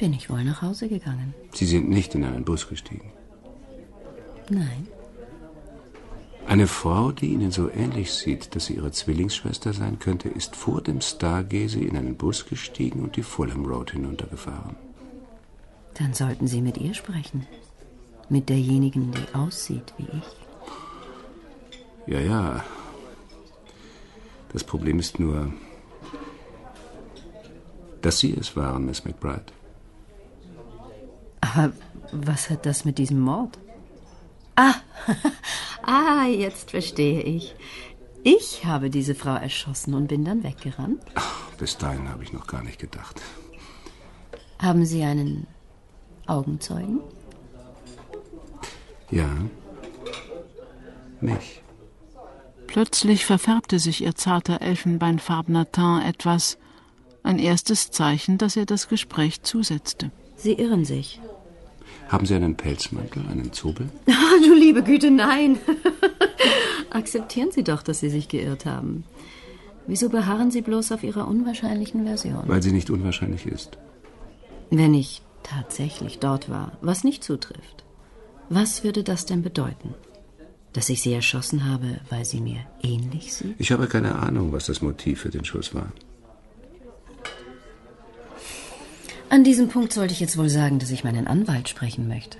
bin ich wohl nach Hause gegangen. Sie sind nicht in einen Bus gestiegen? Nein. Eine Frau, die Ihnen so ähnlich sieht, dass sie Ihre Zwillingsschwester sein könnte, ist vor dem Stargaze in einen Bus gestiegen und die Fulham Road hinuntergefahren. Dann sollten Sie mit ihr sprechen. Mit derjenigen, die aussieht wie ich. Ja. Das Problem ist nur, dass Sie es waren, Miss McBride. Aber was hat das mit diesem Mord? Jetzt verstehe ich. Ich habe diese Frau erschossen und bin dann weggerannt. Bis dahin habe ich noch gar nicht gedacht. Haben Sie einen Augenzeugen? Ja. Mich. Plötzlich verfärbte sich ihr zarter elfenbeinfarbener Teint etwas. Ein erstes Zeichen, dass er das Gespräch zusetzte. Sie irren sich. Haben Sie einen Pelzmantel, einen Zobel? Du liebe Güte, nein. Akzeptieren Sie doch, dass Sie sich geirrt haben. Wieso beharren Sie bloß auf Ihrer unwahrscheinlichen Version? Weil sie nicht unwahrscheinlich ist. Wenn ich tatsächlich dort war, was nicht zutrifft, was würde das denn bedeuten? Dass ich Sie erschossen habe, weil sie mir ähnlich sieht? Ich habe keine Ahnung, was das Motiv für den Schuss war. An diesem Punkt sollte ich jetzt wohl sagen, dass ich meinen Anwalt sprechen möchte.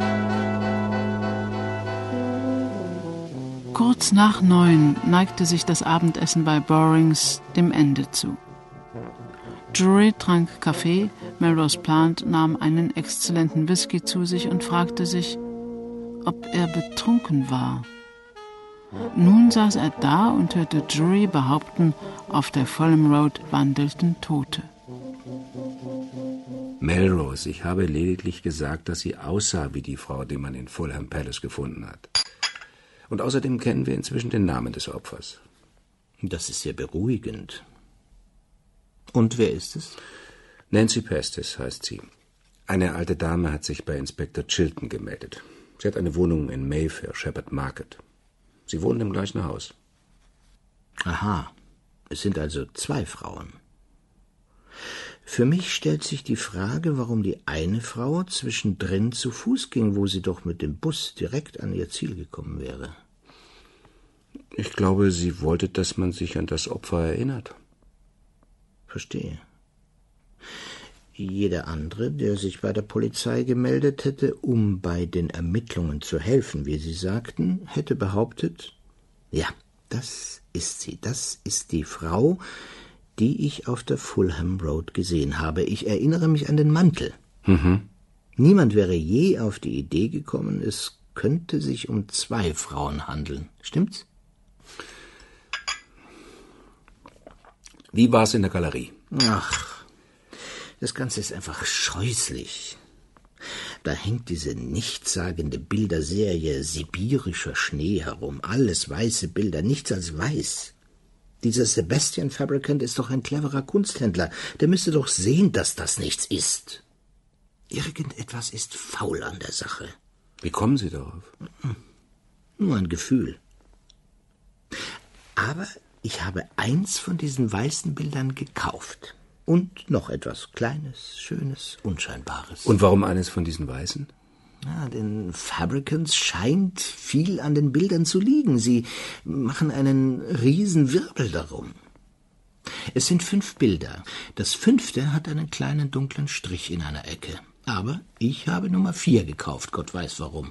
Kurz nach 9 neigte sich das Abendessen bei Borings dem Ende zu. Drury trank Kaffee, Melrose Plant nahm einen exzellenten Whisky zu sich und fragte sich, ob er betrunken war. Nun saß er da und hörte Drury behaupten, auf der Fulham Road wandelten Tote. Melrose, ich habe lediglich gesagt, dass sie aussah wie die Frau, die man in Fulham Palace gefunden hat. Und außerdem kennen wir inzwischen den Namen des Opfers. Das ist sehr beruhigend. Und wer ist es? Nancy Pestis heißt sie. Eine alte Dame hat sich bei Inspektor Chilton gemeldet. Sie hat eine Wohnung in Mayfair, Shepherd Market. Sie wohnen im gleichen Haus. Aha, es sind also 2 Frauen. Für mich stellt sich die Frage, warum die eine Frau zwischendrin zu Fuß ging, wo sie doch mit dem Bus direkt an ihr Ziel gekommen wäre. Ich glaube, sie wollte, dass man sich an das Opfer erinnert. Verstehe. Jeder andere, der sich bei der Polizei gemeldet hätte, um bei den Ermittlungen zu helfen, wie Sie sagten, hätte behauptet, ja, das ist sie, das ist die Frau, die ich auf der Fulham Road gesehen habe. Ich erinnere mich an den Mantel. Niemand wäre je auf die Idee gekommen, es könnte sich um 2 Frauen handeln. Stimmt's? Wie war es in der Galerie? Ach, das Ganze ist einfach scheußlich. Da hängt diese nichtssagende Bilderserie Sibirischer Schnee herum. Alles weiße Bilder, nichts als weiß. Dieser Sebastian Fabricant ist doch ein cleverer Kunsthändler. Der müsste doch sehen, dass das nichts ist. Irgendetwas ist faul an der Sache. Wie kommen Sie darauf? Nur ein Gefühl. Aber ich habe eins von diesen weißen Bildern gekauft. Und noch etwas Kleines, Schönes, Unscheinbares. Und warum eines von diesen weißen? Ja, den Fabricants scheint viel an den Bildern zu liegen. Sie machen einen riesen Wirbel darum. Es sind 5 Bilder. Das 5. hat einen kleinen dunklen Strich in einer Ecke. Aber ich habe Nummer 4 gekauft, Gott weiß warum.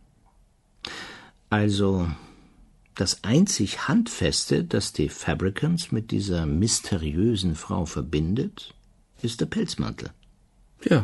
Also, das einzig Handfeste, das die Fabricants mit dieser mysteriösen Frau verbindet, ist der Pelzmantel. Ja.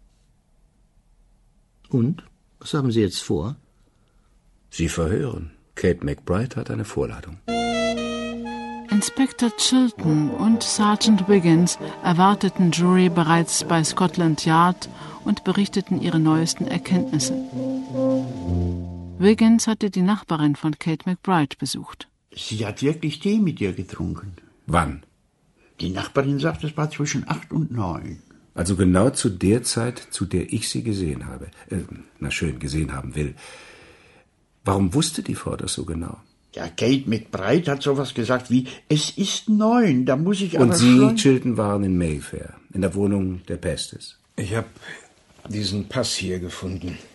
Und? Was haben Sie jetzt vor? Sie verhören. Kate McBride hat eine Vorladung. Inspektor Chilton und Sergeant Wiggins erwarteten Drury bereits bei Scotland Yard und berichteten ihre neuesten Erkenntnisse. Wiggins hatte die Nachbarin von Kate McBride besucht. Sie hat wirklich Tee mit ihr getrunken. Wann? Die Nachbarin sagt, es war zwischen 8 und 9. Also genau zu der Zeit, zu der ich sie gesehen habe. Gesehen haben will. Warum wusste die Frau das so genau? Ja, Kate McBride hat sowas gesagt wie, es ist 9, da muss ich aber Und Sie, schon... Chilton, waren in Mayfair, in der Wohnung der Pestis. Ich habe diesen Pass hier gefunden.